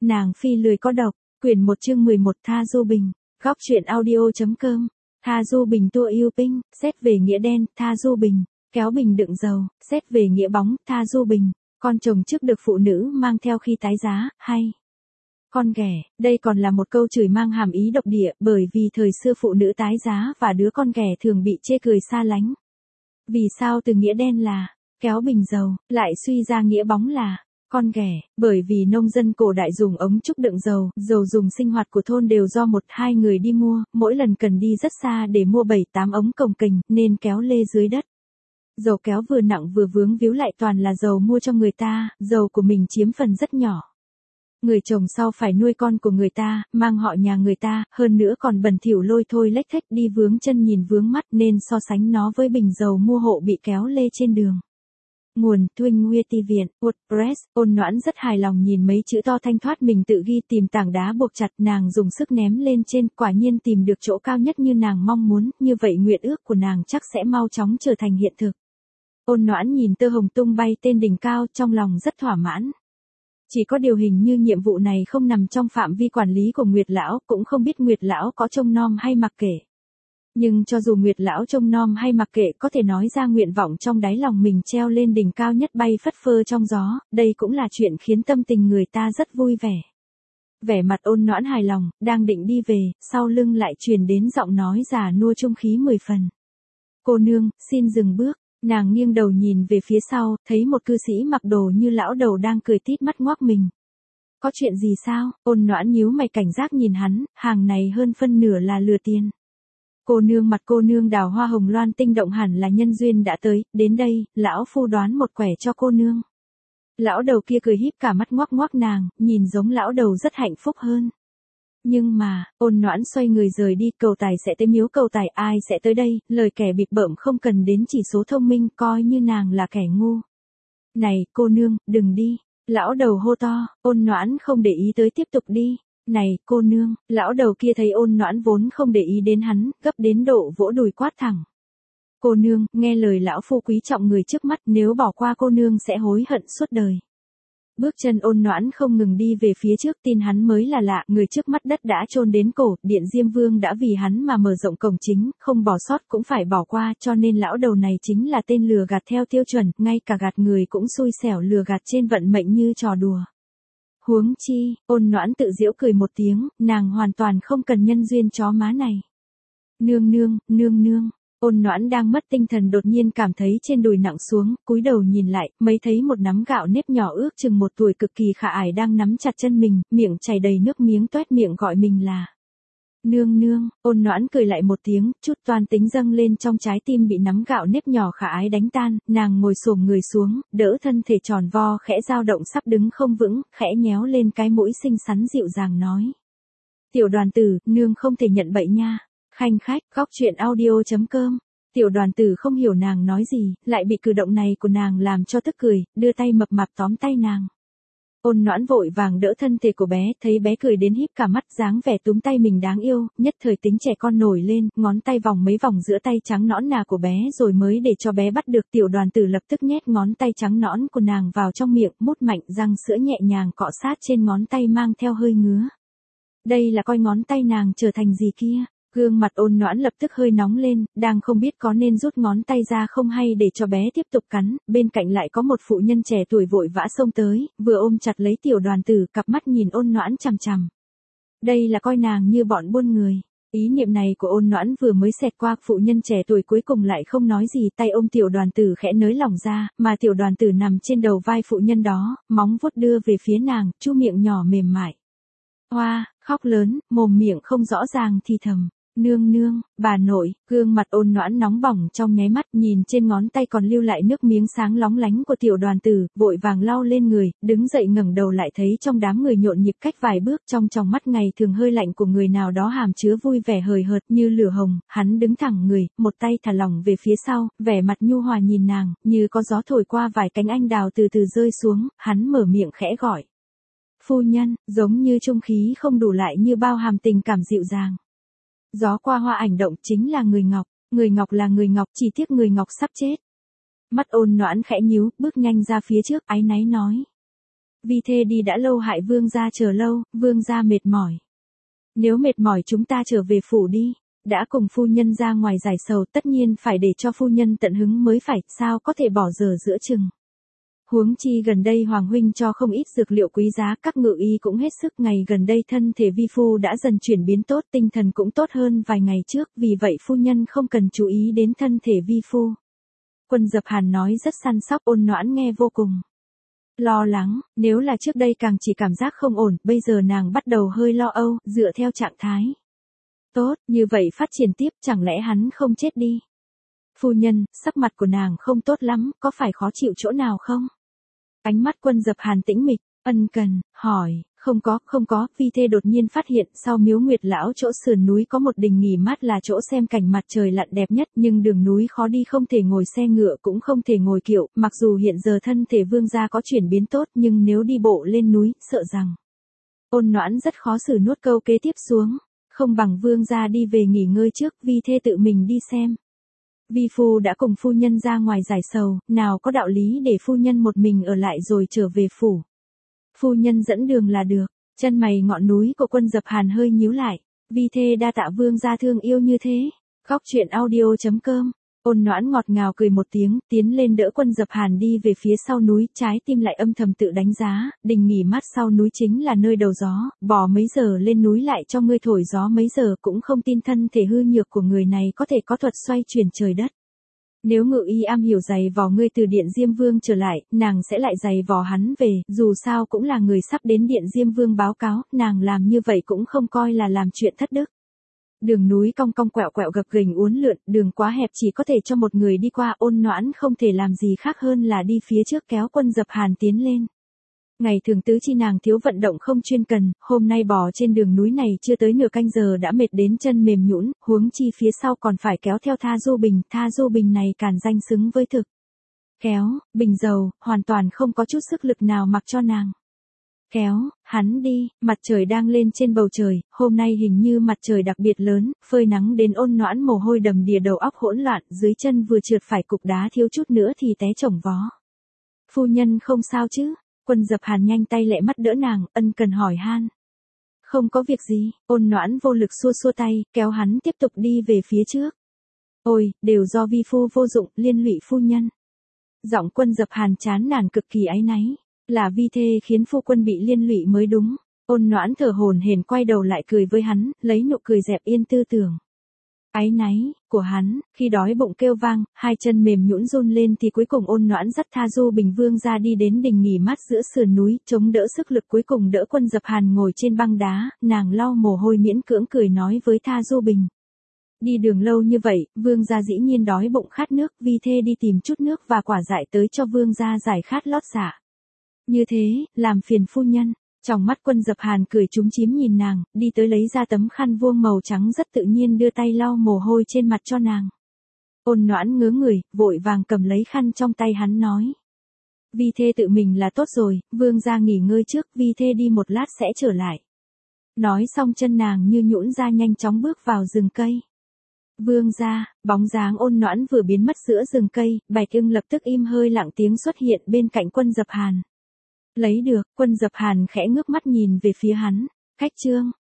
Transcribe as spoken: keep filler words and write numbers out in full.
Nàng phi lười có độc, quyển một chương mười một Tha Du Bình, góc truyện audio.com, Tha Du Bình tua yêu tinh, xét về nghĩa đen, Tha Du Bình, kéo bình đựng dầu, xét về nghĩa bóng, Tha Du Bình, con chồng trước được phụ nữ mang theo khi tái giá, hay. Con ghẻ, đây còn là một câu chửi mang hàm ý độc địa, bởi vì thời xưa phụ nữ tái giá và đứa con ghẻ thường bị chê cười xa lánh. Vì sao từ nghĩa đen là kéo bình dầu, lại suy ra nghĩa bóng là con ghẻ, bởi vì nông dân cổ đại dùng ống trúc đựng dầu, dầu dùng sinh hoạt của thôn đều do một hai người đi mua, mỗi lần cần đi rất xa để mua bảy tám ống cồng kềnh, nên kéo lê dưới đất. Dầu kéo vừa nặng vừa vướng víu lại toàn là dầu mua cho người ta, dầu của mình chiếm phần rất nhỏ. Người chồng sau phải nuôi con của người ta, mang họ nhà người ta, hơn nữa còn bẩn thỉu lôi thôi lếch thếch đi vướng chân nhìn vướng mắt nên so sánh nó với bình dầu mua hộ bị kéo lê trên đường. Nguồn Twin Nguyeti Viện, WordPress, Ôn Noãn rất hài lòng nhìn mấy chữ to thanh thoát mình tự ghi tìm tảng đá buộc chặt nàng dùng sức ném lên trên, quả nhiên tìm được chỗ cao nhất như nàng mong muốn, như vậy nguyện ước của nàng chắc sẽ mau chóng trở thành hiện thực. Ôn Noãn nhìn tơ hồng tung bay tên đỉnh cao trong lòng rất thỏa mãn. Chỉ có điều hình như nhiệm vụ này không nằm trong phạm vi quản lý của Nguyệt Lão, cũng không biết Nguyệt Lão có trông nom hay mặc kệ. Nhưng cho dù Nguyệt Lão trông nom hay mặc kệ có thể nói ra nguyện vọng trong đáy lòng mình treo lên đỉnh cao nhất bay phất phơ trong gió, đây cũng là chuyện khiến tâm tình người ta rất vui vẻ. Vẻ mặt Ôn Noãn hài lòng, đang định đi về, sau lưng lại truyền đến giọng nói già nua trung khí mười phần. Cô nương, xin dừng bước. Nàng nghiêng đầu nhìn về phía sau, thấy một cư sĩ mặc đồ như lão đầu đang cười tít mắt ngoác mình. Có chuyện gì sao? Ôn Noãn nhíu mày cảnh giác nhìn hắn, hàng này hơn phân nửa là lừa tiền. Cô nương mặt cô nương đào hoa hồng loan tinh động hẳn là nhân duyên đã tới, đến đây, lão phu đoán một quẻ cho cô nương. Lão đầu kia cười híp cả mắt ngoác ngoác nàng, nhìn giống lão đầu rất hạnh phúc hơn. Nhưng mà, Ôn Noãn xoay người rời đi, cầu tài sẽ tới miếu cầu tài, ai sẽ tới đây, lời kẻ bịp bợm không cần đến chỉ số thông minh, coi như nàng là kẻ ngu. Này, cô nương, đừng đi. Lão đầu hô to, Ôn Noãn không để ý tới tiếp tục đi. Này, cô nương, lão đầu kia thấy Ôn Noãn vốn không để ý đến hắn, gấp đến độ vỗ đùi quát thẳng. Cô nương, nghe lời lão phu quý trọng người trước mắt, nếu bỏ qua cô nương sẽ hối hận suốt đời. Bước chân Ôn Noãn không ngừng đi về phía trước, tin hắn mới là lạ, người trước mắt đất đã chôn đến cổ, Điện Diêm Vương đã vì hắn mà mở rộng cổng chính, không bỏ sót cũng phải bỏ qua, cho nên lão đầu này chính là tên lừa gạt theo tiêu chuẩn, ngay cả gạt người cũng xui xẻo lừa gạt trên vận mệnh như trò đùa. Huống chi, Ôn Noãn tự giễu cười một tiếng, nàng hoàn toàn không cần nhân duyên chó má này. Nương nương, nương nương. Ôn Noãn đang mất tinh thần đột nhiên cảm thấy trên đùi nặng xuống, cúi đầu nhìn lại, mới thấy một nắm gạo nếp nhỏ ước chừng một tuổi cực kỳ khả ải đang nắm chặt chân mình, miệng chảy đầy nước miếng toét miệng gọi mình là nương nương. Ôn Noãn cười lại một tiếng, chút toan tính dâng lên trong trái tim bị nắm gạo nếp nhỏ khả ái đánh tan, nàng ngồi xổm người xuống, đỡ thân thể tròn vo khẽ dao động sắp đứng không vững, khẽ nhéo lên cái mũi xinh xắn dịu dàng nói. Tiểu đoàn tử, nương không thể nhận bậy nha. Khanh khách, góc truyện audio.com. Tiểu đoàn tử không hiểu nàng nói gì, lại bị cử động này của nàng làm cho tức cười, đưa tay mập mạp tóm tay nàng. Ôn Noãn vội vàng đỡ thân thể của bé, thấy bé cười đến híp cả mắt, dáng vẻ túm tay mình đáng yêu, nhất thời tính trẻ con nổi lên, ngón tay vòng mấy vòng giữa tay trắng nõn nà của bé rồi mới để cho bé bắt được. Tiểu đoàn tử lập tức nhét ngón tay trắng nõn của nàng vào trong miệng, mút mạnh răng sữa nhẹ nhàng cọ sát trên ngón tay mang theo hơi ngứa. Đây là coi ngón tay nàng trở thành gì kia. Gương mặt Ôn Noãn lập tức hơi nóng lên, đang không biết có nên rút ngón tay ra không hay để cho bé tiếp tục cắn, bên cạnh lại có một phụ nhân trẻ tuổi vội vã xông tới, vừa ôm chặt lấy tiểu đoàn tử, cặp mắt nhìn Ôn Noãn chằm chằm. Đây là coi nàng như bọn buôn người. Ý niệm này của Ôn Noãn vừa mới xẹt qua, phụ nhân trẻ tuổi cuối cùng lại không nói gì, tay ôm tiểu đoàn tử khẽ nới lỏng ra, mà tiểu đoàn tử nằm trên đầu vai phụ nhân đó, móng vuốt đưa về phía nàng, chu miệng nhỏ mềm mại. Hoa, khóc lớn, mồm miệng không rõ ràng thì thầm. Nương nương, bà nội. Gương mặt Ôn Noãn nóng bỏng trong nháy mắt, nhìn trên ngón tay còn lưu lại nước miếng sáng lóng lánh của tiểu đoàn tử, vội vàng lau lên người, đứng dậy ngẩng đầu lại thấy trong đám người nhộn nhịp cách vài bước, trong tròng mắt ngày thường hơi lạnh của người nào đó hàm chứa vui vẻ hời hợt như lửa hồng, hắn đứng thẳng người, một tay thả lỏng về phía sau, vẻ mặt nhu hòa nhìn nàng, như có gió thổi qua vài cánh anh đào từ từ rơi xuống, hắn mở miệng khẽ gọi. Phu nhân, giống như trung khí không đủ lại như bao hàm tình cảm dịu dàng. Gió qua hoa ảnh động chính là người ngọc, người ngọc là người ngọc, chỉ tiếc người ngọc sắp chết. Mắt Ôn Noãn khẽ nhíu, bước nhanh ra phía trước, áy náy nói. Vi thê đi đã lâu hại vương gia chờ lâu, vương gia mệt mỏi. Nếu mệt mỏi chúng ta trở về phủ đi, đã cùng phu nhân ra ngoài giải sầu tất nhiên phải để cho phu nhân tận hứng mới phải, sao có thể bỏ dở giữa chừng. Huống chi gần đây Hoàng huynh cho không ít dược liệu quý giá, các ngự y cũng hết sức, ngày gần đây thân thể vi phu đã dần chuyển biến tốt, tinh thần cũng tốt hơn vài ngày trước, vì vậy phu nhân không cần chú ý đến thân thể vi phu. Quân Dập Hàn nói rất săn sóc, Ôn Noãn nghe vô cùng lo lắng, nếu là trước đây càng chỉ cảm giác không ổn, bây giờ nàng bắt đầu hơi lo âu, dựa theo trạng thái tốt, như vậy phát triển tiếp, chẳng lẽ hắn không chết đi. Phu nhân, sắc mặt của nàng không tốt lắm, có phải khó chịu chỗ nào không? Ánh mắt Quân Dập Hàn tĩnh mịch, ân cần, hỏi, không có, không có, Vi thê đột nhiên phát hiện sau miếu Nguyệt Lão chỗ sườn núi có một đình nghỉ mát là chỗ xem cảnh mặt trời lặn đẹp nhất, nhưng đường núi khó đi, không thể ngồi xe ngựa cũng không thể ngồi kiệu, mặc dù hiện giờ thân thể vương gia có chuyển biến tốt nhưng nếu đi bộ lên núi, sợ rằng. Ôn Noãn rất khó xử nuốt câu kế tiếp xuống, không bằng vương gia đi về nghỉ ngơi trước, Vi thê tự mình đi xem. Vi phu đã cùng phu nhân ra ngoài giải sầu, nào có đạo lý để phu nhân một mình ở lại rồi trở về phủ. Phu nhân dẫn đường là được, chân mày ngọn núi của Quân Dập Hàn hơi nhíu lại, Vi thê đa tạ vương gia thương yêu như thế. Góc truyện audio chấm com, Ôn Noãn ngọt ngào cười một tiếng, tiến lên đỡ Quân Dập Hàn đi về phía sau núi, trái tim lại âm thầm tự đánh giá, đình nghỉ mát sau núi chính là nơi đầu gió, bỏ mấy giờ lên núi lại cho ngươi thổi gió mấy giờ, cũng không tin thân thể hư nhược của người này có thể có thuật xoay chuyển trời đất. Nếu ngự y am hiểu giày vò ngươi từ Điện Diêm Vương trở lại, nàng sẽ lại giày vò hắn về, dù sao cũng là người sắp đến Điện Diêm Vương báo cáo, nàng làm như vậy cũng không coi là làm chuyện thất đức. Đường núi cong cong quẹo quẹo gập ghềnh uốn lượn, đường quá hẹp chỉ có thể cho một người đi qua, Ôn Noãn không thể làm gì khác hơn là đi phía trước kéo Quân Dập Hàn tiến lên. Ngày thường tứ chi nàng thiếu vận động không chuyên cần, hôm nay bò trên đường núi này chưa tới nửa canh giờ đã mệt đến chân mềm nhũn, huống chi phía sau còn phải kéo theo Tha Du Bình, Tha Du Bình này càn danh xứng với thực. Kéo, bình dầu, hoàn toàn không có chút sức lực nào mặc cho nàng. Kéo, hắn đi, mặt trời đang lên trên bầu trời, hôm nay hình như mặt trời đặc biệt lớn, phơi nắng đến Ôn Noãn mồ hôi đầm đìa, đầu óc hỗn loạn, dưới chân vừa trượt phải cục đá thiếu chút nữa thì té chồng vó. Phu nhân không sao chứ? Quân Dập Hàn nhanh tay lẹ mắt đỡ nàng, ân cần hỏi han. Không có việc gì, Ôn Noãn vô lực xua xua tay, kéo hắn tiếp tục đi về phía trước. Ôi, đều do vi phu vô dụng, liên lụy phu nhân. Giọng Quân Dập Hàn chán nản cực kỳ áy náy. Là vi thê khiến phu quân bị liên lụy mới đúng. Ôn Noãn thở hổn hển quay đầu lại cười với hắn, lấy nụ cười dẹp yên tư tưởng. Áy náy của hắn, khi đói bụng kêu vang, hai chân mềm nhũn run lên thì cuối cùng Ôn Noãn dắt Tha Du Bình Vương ra đi đến đình nghỉ mát giữa sườn núi, chống đỡ sức lực cuối cùng đỡ Quân Dập Hàn ngồi trên băng đá, nàng lau mồ hôi miễn cưỡng cười nói với Tha Du Bình. Đi đường lâu như vậy, vương gia dĩ nhiên đói bụng khát nước, vi thê đi tìm chút nước và quả dại tới cho vương gia giải khát lót dạ. Như thế, làm phiền phu nhân. Trong mắt Quân Dập Hàn cười trúng chím nhìn nàng, đi tới lấy ra tấm khăn vuông màu trắng rất tự nhiên đưa tay lau mồ hôi trên mặt cho nàng. Ôn Noãn ngớ người, vội vàng cầm lấy khăn trong tay hắn nói. Vi thê tự mình là tốt rồi, vương gia nghỉ ngơi trước, vi thê đi một lát sẽ trở lại. Nói xong chân nàng như nhũn ra nhanh chóng bước vào rừng cây. Vương gia, bóng dáng Ôn Noãn vừa biến mất giữa rừng cây, Bạch Ưng lập tức im hơi lặng tiếng xuất hiện bên cạnh Quân Dập Hàn. Lấy được, Quân Dập Hàn khẽ ngước mắt nhìn về phía hắn. Khách trương,